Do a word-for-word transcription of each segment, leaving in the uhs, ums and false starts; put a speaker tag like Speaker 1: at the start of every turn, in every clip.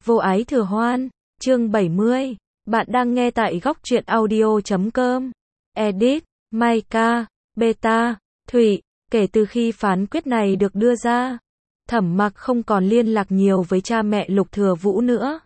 Speaker 1: Vô ái thừa hoan, chương bảy mươi. Bạn đang nghe tại góc truyện audio chấm com. Edit, Maika, Beta, Thụy. Kể từ khi phán quyết này được đưa ra, Thẩm Mặc không còn liên lạc nhiều với cha mẹ Lục Thừa Vũ nữa.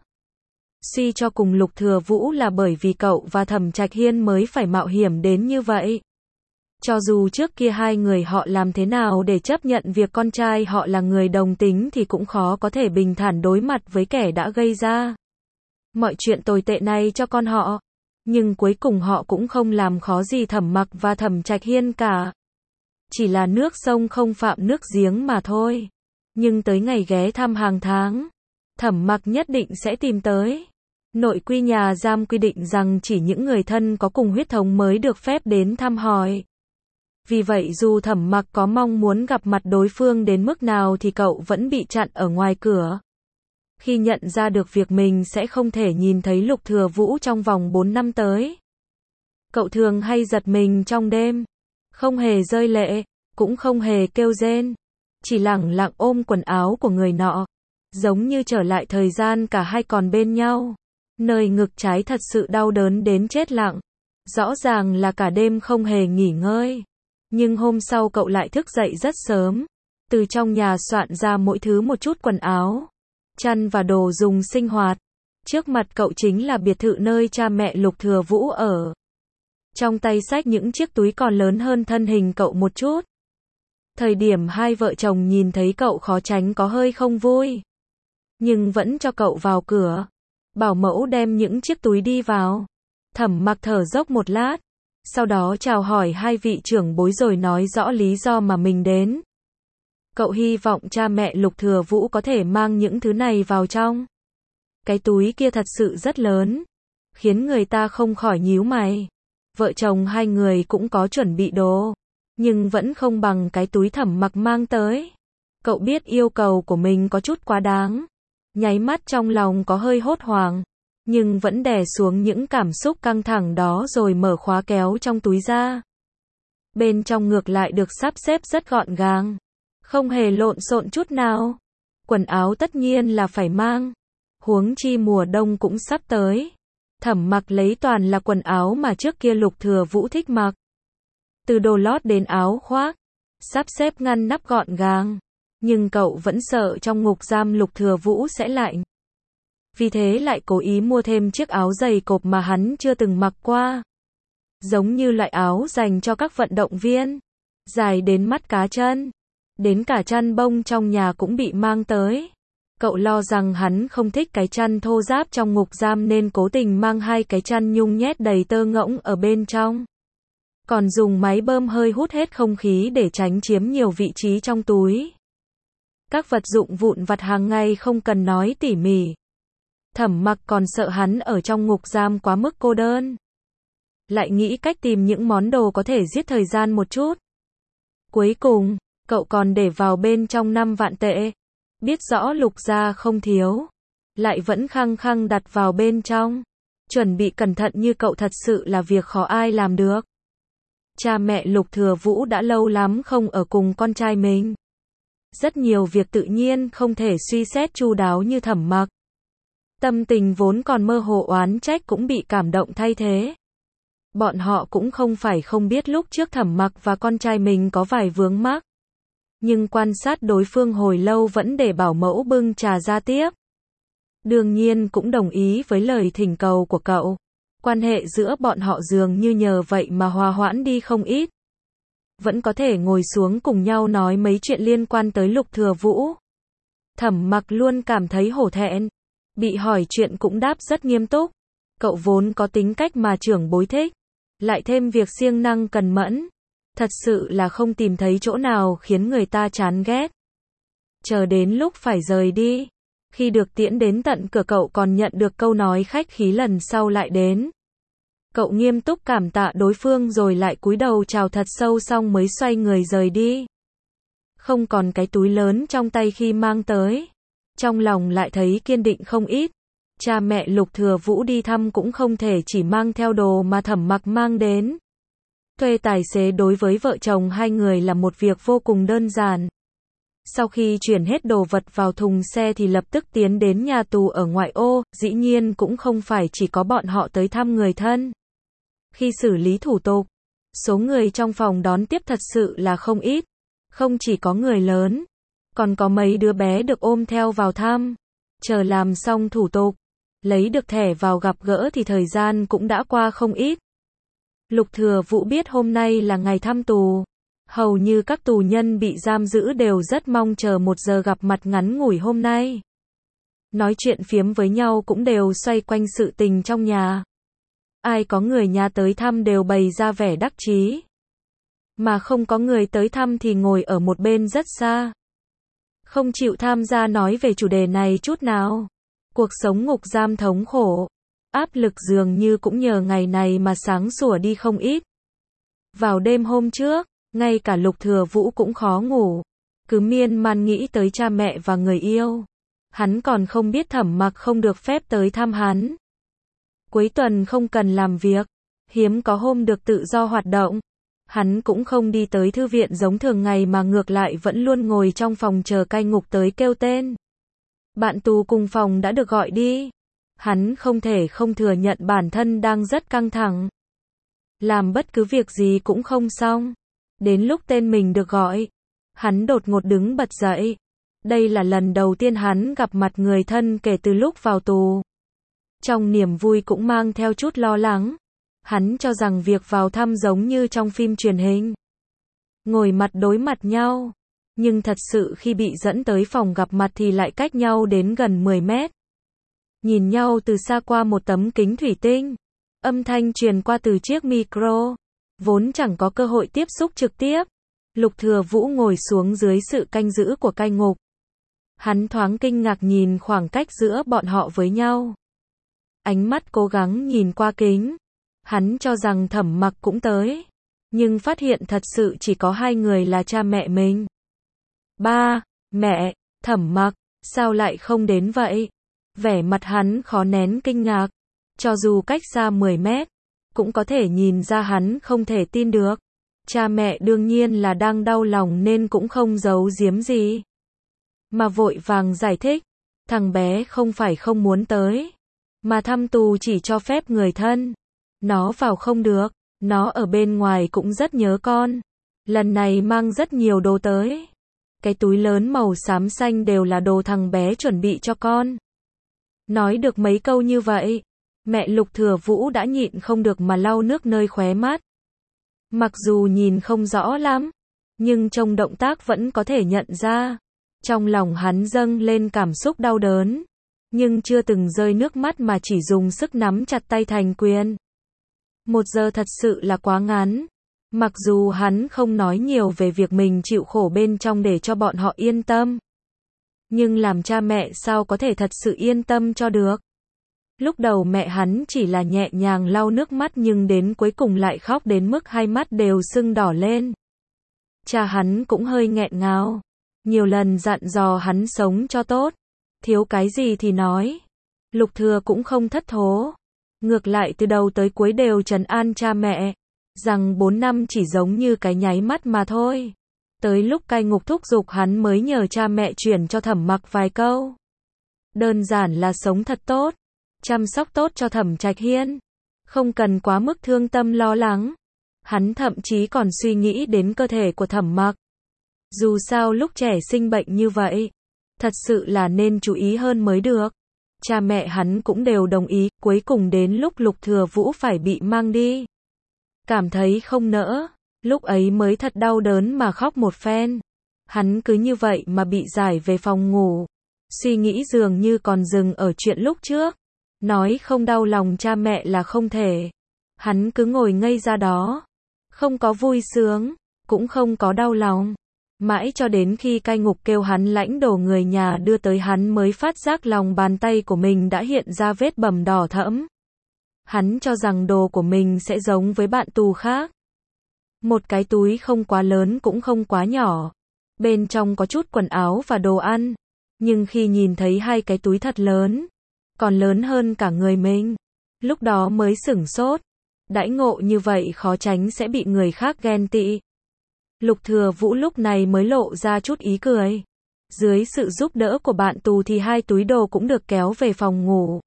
Speaker 1: Suy cho cùng Lục Thừa Vũ là bởi vì cậu và Thẩm Trạch Hiên mới phải mạo hiểm đến như vậy. Cho dù trước kia hai người họ làm thế nào để chấp nhận việc con trai họ là người đồng tính thì cũng khó có thể bình thản đối mặt với kẻ đã gây ra mọi chuyện tồi tệ này cho con họ. Nhưng cuối cùng họ cũng không làm khó gì Thẩm Mặc và Thẩm Trạch Hiên cả. Chỉ là nước sông không phạm nước giếng mà thôi. Nhưng tới ngày ghé thăm hàng tháng, Thẩm Mặc nhất định sẽ tìm tới. Nội quy nhà giam quy định rằng chỉ những người thân có cùng huyết thống mới được phép đến thăm hỏi. Vì vậy dù Thẩm Mặc có mong muốn gặp mặt đối phương đến mức nào thì cậu vẫn bị chặn ở ngoài cửa. Khi nhận ra được việc mình sẽ không thể nhìn thấy Lục Thừa Vũ trong vòng bốn năm tới, cậu thường hay giật mình trong đêm, không hề rơi lệ, cũng không hề kêu rên, chỉ lẳng lặng ôm quần áo của người nọ, giống như trở lại thời gian cả hai còn bên nhau. Nơi ngực trái thật sự đau đớn đến chết lặng, rõ ràng là cả đêm không hề nghỉ ngơi. Nhưng hôm sau cậu lại thức dậy rất sớm, từ trong nhà soạn ra mỗi thứ một chút quần áo, chăn và đồ dùng sinh hoạt. Trước mặt cậu chính là biệt thự nơi cha mẹ Lục Thừa Vũ ở. Trong tay xách những chiếc túi còn lớn hơn thân hình cậu một chút. Thời điểm hai vợ chồng nhìn thấy cậu khó tránh có hơi không vui, nhưng vẫn cho cậu vào cửa. Bảo mẫu đem những chiếc túi đi vào. Thẩm Mặc thở dốc một lát, sau đó chào hỏi hai vị trưởng bối rồi nói rõ lý do mà mình đến. Cậu hy vọng cha mẹ Lục Thừa Vũ có thể mang những thứ này vào trong. Cái túi kia thật sự rất lớn, khiến người ta không khỏi nhíu mày. Vợ chồng hai người cũng có chuẩn bị đồ, nhưng vẫn không bằng cái túi Thẩm Mặc mang tới. Cậu biết yêu cầu của mình có chút quá đáng, nháy mắt trong lòng có hơi hốt hoảng, nhưng vẫn đè xuống những cảm xúc căng thẳng đó rồi mở khóa kéo trong túi ra. Bên trong ngược lại được sắp xếp rất gọn gàng, không hề lộn xộn chút nào. Quần áo tất nhiên là phải mang, huống chi mùa đông cũng sắp tới. Thẩm Mặc lấy toàn là quần áo mà trước kia Lục Thừa Vũ thích mặc, từ đồ lót đến áo khoác, sắp xếp ngăn nắp gọn gàng. Nhưng cậu vẫn sợ trong ngục giam Lục Thừa Vũ sẽ lạnh. Vì thế lại cố ý mua thêm chiếc áo dày cộp mà hắn chưa từng mặc qua. Giống như loại áo dành cho các vận động viên, dài đến mắt cá chân. Đến cả chăn bông trong nhà cũng bị mang tới. Cậu lo rằng hắn không thích cái chăn thô ráp trong ngục giam nên cố tình mang hai cái chăn nhung nhét đầy tơ ngỗng ở bên trong. Còn dùng máy bơm hơi hút hết không khí để tránh chiếm nhiều vị trí trong túi. Các vật dụng vụn vặt hàng ngày không cần nói tỉ mỉ. Thẩm Mặc còn sợ hắn ở trong ngục giam quá mức cô đơn, lại nghĩ cách tìm những món đồ có thể giết thời gian một chút. Cuối cùng, cậu còn để vào bên trong năm vạn tệ. Biết rõ Lục gia không thiếu, lại vẫn khăng khăng đặt vào bên trong. Chuẩn bị cẩn thận như cậu thật sự là việc khó ai làm được. Cha mẹ Lục Thừa Vũ đã lâu lắm không ở cùng con trai mình. Rất nhiều việc tự nhiên không thể suy xét chu đáo như Thẩm Mặc. Tâm tình vốn còn mơ hồ oán trách cũng bị cảm động thay thế. Bọn họ cũng không phải không biết lúc trước Thẩm Mặc và con trai mình có vài vướng mắc. Nhưng quan sát đối phương hồi lâu vẫn để bảo mẫu bưng trà ra tiếp. Đương nhiên cũng đồng ý với lời thỉnh cầu của cậu. Quan hệ giữa bọn họ dường như nhờ vậy mà hòa hoãn đi không ít. Vẫn có thể ngồi xuống cùng nhau nói mấy chuyện liên quan tới Lục Thừa Vũ. Thẩm Mặc luôn cảm thấy hổ thẹn. Bị hỏi chuyện cũng đáp rất nghiêm túc. Cậu vốn có tính cách mà trưởng bối thích, lại thêm việc siêng năng cần mẫn. Thật sự là không tìm thấy chỗ nào khiến người ta chán ghét. Chờ đến lúc phải rời đi, khi được tiễn đến tận cửa cậu còn nhận được câu nói khách khí lần sau lại đến. Cậu nghiêm túc cảm tạ đối phương rồi lại cúi đầu chào thật sâu xong mới xoay người rời đi. Không còn cái túi lớn trong tay khi mang tới. Trong lòng lại thấy kiên định không ít. Cha mẹ Lục Thừa Vũ đi thăm cũng không thể chỉ mang theo đồ mà Thẩm Mặc mang đến. Thuê tài xế đối với vợ chồng hai người là một việc vô cùng đơn giản. Sau khi chuyển hết đồ vật vào thùng xe thì lập tức tiến đến nhà tù ở ngoại ô, dĩ nhiên cũng không phải chỉ có bọn họ tới thăm người thân. Khi xử lý thủ tục, số người trong phòng đón tiếp thật sự là không ít, không chỉ có người lớn, còn có mấy đứa bé được ôm theo vào thăm. Chờ làm xong thủ tục, lấy được thẻ vào gặp gỡ thì thời gian cũng đã qua không ít. Lục Thừa Vũ biết hôm nay là ngày thăm tù. Hầu như các tù nhân bị giam giữ đều rất mong chờ một giờ gặp mặt ngắn ngủi hôm nay. Nói chuyện phiếm với nhau cũng đều xoay quanh sự tình trong nhà. Ai có người nhà tới thăm đều bày ra vẻ đắc chí. Mà không có người tới thăm thì ngồi ở một bên rất xa. Không chịu tham gia nói về chủ đề này chút nào. Cuộc sống ngục giam thống khổ. Áp lực dường như cũng nhờ ngày này mà sáng sủa đi không ít. Vào đêm hôm trước, ngay cả Lục Thừa Vũ cũng khó ngủ. Cứ miên man nghĩ tới cha mẹ và người yêu. Hắn còn không biết Thẩm Mặc không được phép tới thăm hắn. Cuối tuần không cần làm việc. Hiếm có hôm được tự do hoạt động. Hắn cũng không đi tới thư viện giống thường ngày mà ngược lại vẫn luôn ngồi trong phòng chờ cai ngục tới kêu tên. Bạn tù cùng phòng đã được gọi đi. Hắn không thể không thừa nhận bản thân đang rất căng thẳng. Làm bất cứ việc gì cũng không xong. Đến lúc tên mình được gọi, hắn đột ngột đứng bật dậy. Đây là lần đầu tiên hắn gặp mặt người thân kể từ lúc vào tù. Trong niềm vui cũng mang theo chút lo lắng. Hắn cho rằng việc vào thăm giống như trong phim truyền hình. Ngồi mặt đối mặt nhau. Nhưng thật sự khi bị dẫn tới phòng gặp mặt thì lại cách nhau đến gần mười mét. Nhìn nhau từ xa qua một tấm kính thủy tinh. Âm thanh truyền qua từ chiếc micro. Vốn chẳng có cơ hội tiếp xúc trực tiếp. Lục Thừa Vũ ngồi xuống dưới sự canh giữ của cai ngục. Hắn thoáng kinh ngạc nhìn khoảng cách giữa bọn họ với nhau. Ánh mắt cố gắng nhìn qua kính. Hắn cho rằng Thẩm Mặc cũng tới. Nhưng phát hiện thật sự chỉ có hai người là cha mẹ mình. Ba, mẹ, Thẩm Mặc, sao lại không đến vậy? Vẻ mặt hắn khó nén kinh ngạc. Cho dù cách xa mười mét, cũng có thể nhìn ra hắn không thể tin được. Cha mẹ đương nhiên là đang đau lòng nên cũng không giấu giếm gì. Mà vội vàng giải thích, thằng bé không phải không muốn tới. Mà thăm tù chỉ cho phép người thân. Nó vào không được, nó ở bên ngoài cũng rất nhớ con. Lần này mang rất nhiều đồ tới. Cái túi lớn màu xám xanh đều là đồ thằng bé chuẩn bị cho con. Nói được mấy câu như vậy, mẹ Lục Thừa Vũ đã nhịn không được mà lau nước nơi khóe mắt. Mặc dù nhìn không rõ lắm, nhưng trong động tác vẫn có thể nhận ra. Trong lòng hắn dâng lên cảm xúc đau đớn, nhưng chưa từng rơi nước mắt mà chỉ dùng sức nắm chặt tay thành quyền. Một giờ thật sự là quá ngắn. Mặc dù hắn không nói nhiều về việc mình chịu khổ bên trong để cho bọn họ yên tâm. Nhưng làm cha mẹ sao có thể thật sự yên tâm cho được. Lúc đầu mẹ hắn chỉ là nhẹ nhàng lau nước mắt nhưng đến cuối cùng lại khóc đến mức hai mắt đều sưng đỏ lên. Cha hắn cũng hơi nghẹn ngào. Nhiều lần dặn dò hắn sống cho tốt. Thiếu cái gì thì nói. Lục Thừa cũng không thất thố. Ngược lại từ đầu tới cuối đều trấn an cha mẹ. Rằng bốn năm chỉ giống như cái nháy mắt mà thôi. Tới lúc cai ngục thúc giục hắn mới nhờ cha mẹ chuyển cho Thẩm Mặc vài câu. Đơn giản là sống thật tốt. Chăm sóc tốt cho Thẩm Trạch Hiên. Không cần quá mức thương tâm lo lắng. Hắn thậm chí còn suy nghĩ đến cơ thể của Thẩm Mặc. Dù sao lúc trẻ sinh bệnh như vậy, thật sự là nên chú ý hơn mới được. Cha mẹ hắn cũng đều đồng ý, cuối cùng đến lúc Lục Thừa Vũ phải bị mang đi. Cảm thấy không nỡ, lúc ấy mới thật đau đớn mà khóc một phen. Hắn cứ như vậy mà bị giải về phòng ngủ. Suy nghĩ dường như còn dừng ở chuyện lúc trước. Nói không đau lòng cha mẹ là không thể. Hắn cứ ngồi ngây ra đó. Không có vui sướng, cũng không có đau lòng. Mãi cho đến khi cai ngục kêu hắn lãnh đồ người nhà đưa tới hắn mới phát giác lòng bàn tay của mình đã hiện ra vết bầm đỏ thẫm. Hắn cho rằng đồ của mình sẽ giống với bạn tù khác. Một cái túi không quá lớn cũng không quá nhỏ. Bên trong có chút quần áo và đồ ăn. Nhưng khi nhìn thấy hai cái túi thật lớn, còn lớn hơn cả người mình, lúc đó mới sửng sốt. Đãi ngộ như vậy khó tránh sẽ bị người khác ghen tị. Lục Thừa Vũ lúc này mới lộ ra chút ý cười. Dưới sự giúp đỡ của bạn tù thì hai túi đồ cũng được kéo về phòng ngủ.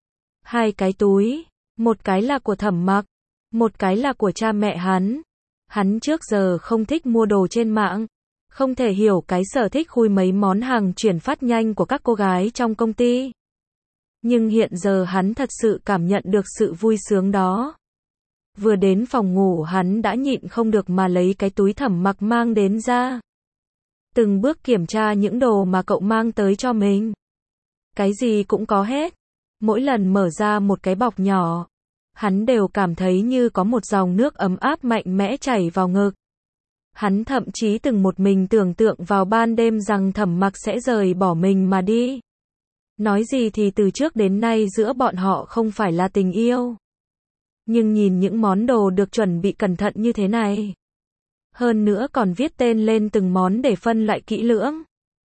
Speaker 1: Hai cái túi, một cái là của Thẩm Mặc, một cái là của cha mẹ hắn. Hắn trước giờ không thích mua đồ trên mạng, không thể hiểu cái sở thích khui mấy món hàng chuyển phát nhanh của các cô gái trong công ty. Nhưng hiện giờ hắn thật sự cảm nhận được sự vui sướng đó. Vừa đến phòng ngủ hắn đã nhịn không được mà lấy cái túi Thẩm Mặc mang đến ra. Từng bước kiểm tra những đồ mà cậu mang tới cho mình. Cái gì cũng có hết. Mỗi lần mở ra một cái bọc nhỏ, hắn đều cảm thấy như có một dòng nước ấm áp mạnh mẽ chảy vào ngực. Hắn thậm chí từng một mình tưởng tượng vào ban đêm rằng Thẩm Mặc sẽ rời bỏ mình mà đi. Nói gì thì từ trước đến nay giữa bọn họ không phải là tình yêu. Nhưng nhìn những món đồ được chuẩn bị cẩn thận như thế này, hơn nữa còn viết tên lên từng món để phân loại kỹ lưỡng,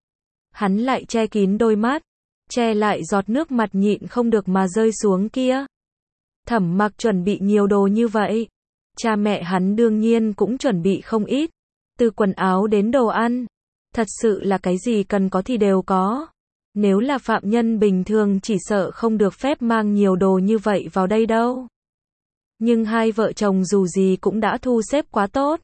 Speaker 1: hắn lại che kín đôi mắt, che lại giọt nước mặt nhịn không được mà rơi xuống kia. Thẩm Mặc chuẩn bị nhiều đồ như vậy. Cha mẹ hắn đương nhiên cũng chuẩn bị không ít. Từ quần áo đến đồ ăn. Thật sự là cái gì cần có thì đều có. Nếu là phạm nhân bình thường chỉ sợ không được phép mang nhiều đồ như vậy vào đây đâu. Nhưng hai vợ chồng dù gì cũng đã thu xếp quá tốt.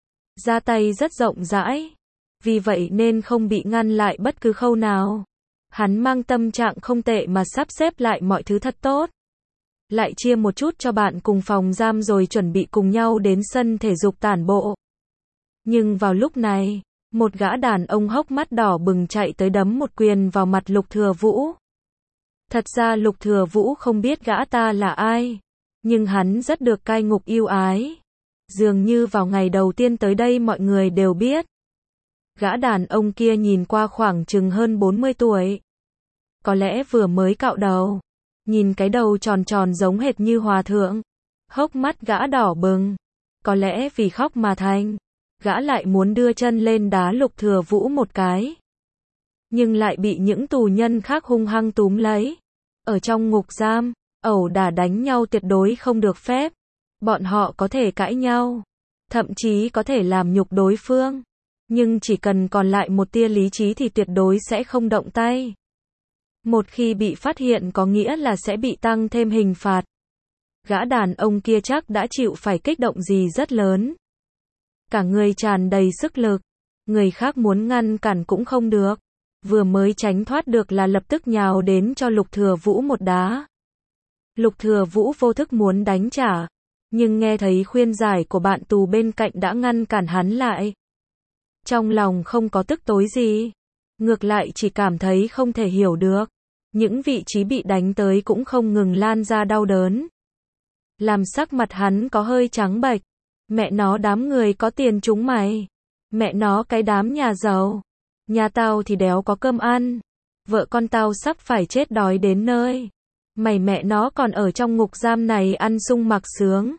Speaker 1: Ra tay rất rộng rãi. Vì vậy nên không bị ngăn lại bất cứ khâu nào. Hắn mang tâm trạng không tệ mà sắp xếp lại mọi thứ thật tốt. Lại chia một chút cho bạn cùng phòng giam rồi chuẩn bị cùng nhau đến sân thể dục tản bộ. Nhưng vào lúc này, một gã đàn ông hốc mắt đỏ bừng chạy tới đấm một quyền vào mặt Lục Thừa Vũ. Thật ra Lục Thừa Vũ không biết gã ta là ai, nhưng hắn rất được cai ngục yêu ái. Dường như vào ngày đầu tiên tới đây mọi người đều biết. Gã đàn ông kia nhìn qua khoảng chừng hơn bốn mươi tuổi. Có lẽ vừa mới cạo đầu. Nhìn cái đầu tròn tròn giống hệt như hòa thượng. Hốc mắt gã đỏ bừng. Có lẽ vì khóc mà thành. Gã lại muốn đưa chân lên đá Lục Thừa Vũ một cái. Nhưng lại bị những tù nhân khác hung hăng túm lấy. Ở trong ngục giam, ẩu đả đánh nhau tuyệt đối không được phép. Bọn họ có thể cãi nhau. Thậm chí có thể làm nhục đối phương. Nhưng chỉ cần còn lại một tia lý trí thì tuyệt đối sẽ không động tay. Một khi bị phát hiện có nghĩa là sẽ bị tăng thêm hình phạt. Gã đàn ông kia chắc đã chịu phải kích động gì rất lớn. Cả người tràn đầy sức lực. Người khác muốn ngăn cản cũng không được. Vừa mới tránh thoát được là lập tức nhào đến cho Lục Thừa Vũ một đá. Lục Thừa Vũ vô thức muốn đánh trả. Nhưng nghe thấy khuyên giải của bạn tù bên cạnh đã ngăn cản hắn lại. Trong lòng không có tức tối gì. Ngược lại chỉ cảm thấy không thể hiểu được. Những vị trí bị đánh tới cũng không ngừng lan ra đau đớn. Làm sắc mặt hắn có hơi trắng bệch. Mẹ nó đám người có tiền chúng mày. Mẹ nó cái đám nhà giàu. Nhà tao thì đéo có cơm ăn. Vợ con tao sắp phải chết đói đến nơi. Mày mẹ nó còn ở trong ngục giam này ăn sung mặc sướng.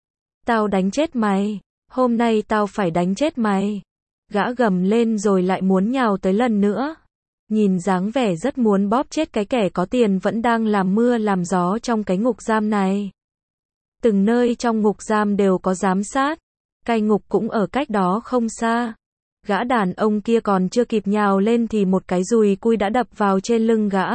Speaker 1: Tao đánh chết mày. Hôm nay tao phải đánh chết mày. Gã gầm lên rồi lại muốn nhào tới lần nữa. Nhìn dáng vẻ rất muốn bóp chết cái kẻ có tiền vẫn đang làm mưa làm gió trong cái ngục giam này. Từng nơi trong ngục giam đều có giám sát. Cai ngục cũng ở cách đó không xa. Gã đàn ông kia còn chưa kịp nhào lên thì một cái dùi cui đã đập vào trên lưng gã.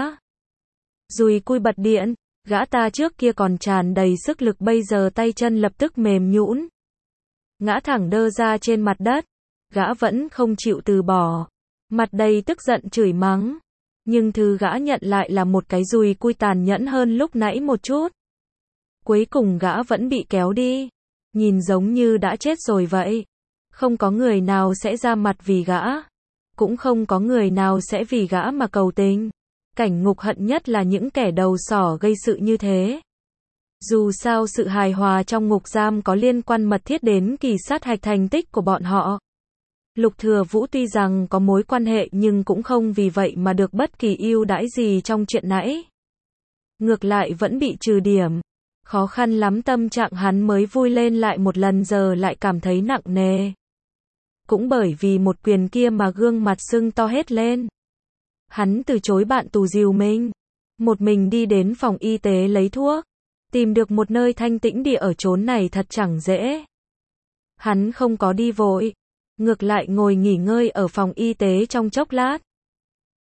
Speaker 1: Dùi cui bật điện. Gã ta trước kia còn tràn đầy sức lực bây giờ tay chân lập tức mềm nhũn. Ngã thẳng đơ ra trên mặt đất. Gã vẫn không chịu từ bỏ. Mặt đầy tức giận chửi mắng. Nhưng thứ gã nhận lại là một cái dùi cui tàn nhẫn hơn lúc nãy một chút. Cuối cùng gã vẫn bị kéo đi. Nhìn giống như đã chết rồi vậy. Không có người nào sẽ ra mặt vì gã. Cũng không có người nào sẽ vì gã mà cầu tình. Cảnh ngục hận nhất là những kẻ đầu sỏ gây sự như thế. Dù sao sự hài hòa trong ngục giam có liên quan mật thiết đến kỳ sát hạch thành tích của bọn họ. Lục Thừa Vũ tuy rằng có mối quan hệ nhưng cũng không vì vậy mà được bất kỳ ưu đãi gì trong chuyện nãy. Ngược lại vẫn bị trừ điểm. Khó khăn lắm tâm trạng hắn mới vui lên lại một lần giờ lại cảm thấy nặng nề. Cũng bởi vì một quyền kia mà gương mặt sưng to hết lên. Hắn từ chối bạn tù dìu mình. Một mình đi đến phòng y tế lấy thuốc. Tìm được một nơi thanh tĩnh địa ở chốn này thật chẳng dễ. Hắn không có đi vội. Ngược lại ngồi nghỉ ngơi ở phòng y tế trong chốc lát.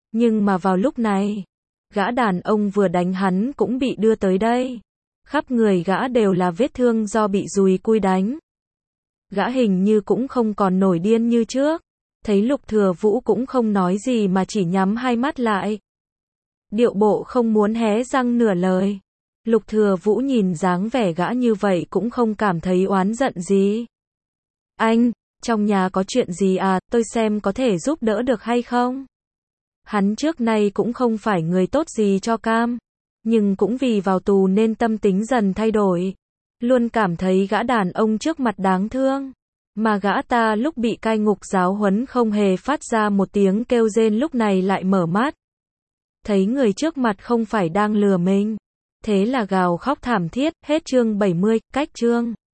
Speaker 1: Nhưng mà vào lúc này, gã đàn ông vừa đánh hắn cũng bị đưa tới đây. Khắp người gã đều là vết thương do bị dùi cui đánh. Gã hình như cũng không còn nổi điên như trước. Thấy Lục Thừa Vũ cũng không nói gì mà chỉ nhắm hai mắt lại. Điệu bộ không muốn hé răng nửa lời. Lục Thừa Vũ nhìn dáng vẻ gã như vậy cũng không cảm thấy oán giận gì. Anh, trong nhà có chuyện gì à, tôi xem có thể giúp đỡ được hay không? Hắn trước nay cũng không phải người tốt gì cho Cam. Nhưng cũng vì vào tù nên tâm tính dần thay đổi. Luôn cảm thấy gã đàn ông trước mặt đáng thương. Mà gã ta lúc bị cai ngục giáo huấn không hề phát ra một tiếng kêu rên, lúc này lại mở mắt. Thấy người trước mặt không phải đang lừa mình. Thế là gào khóc thảm thiết. Hết chương bảy mươi, cách chương.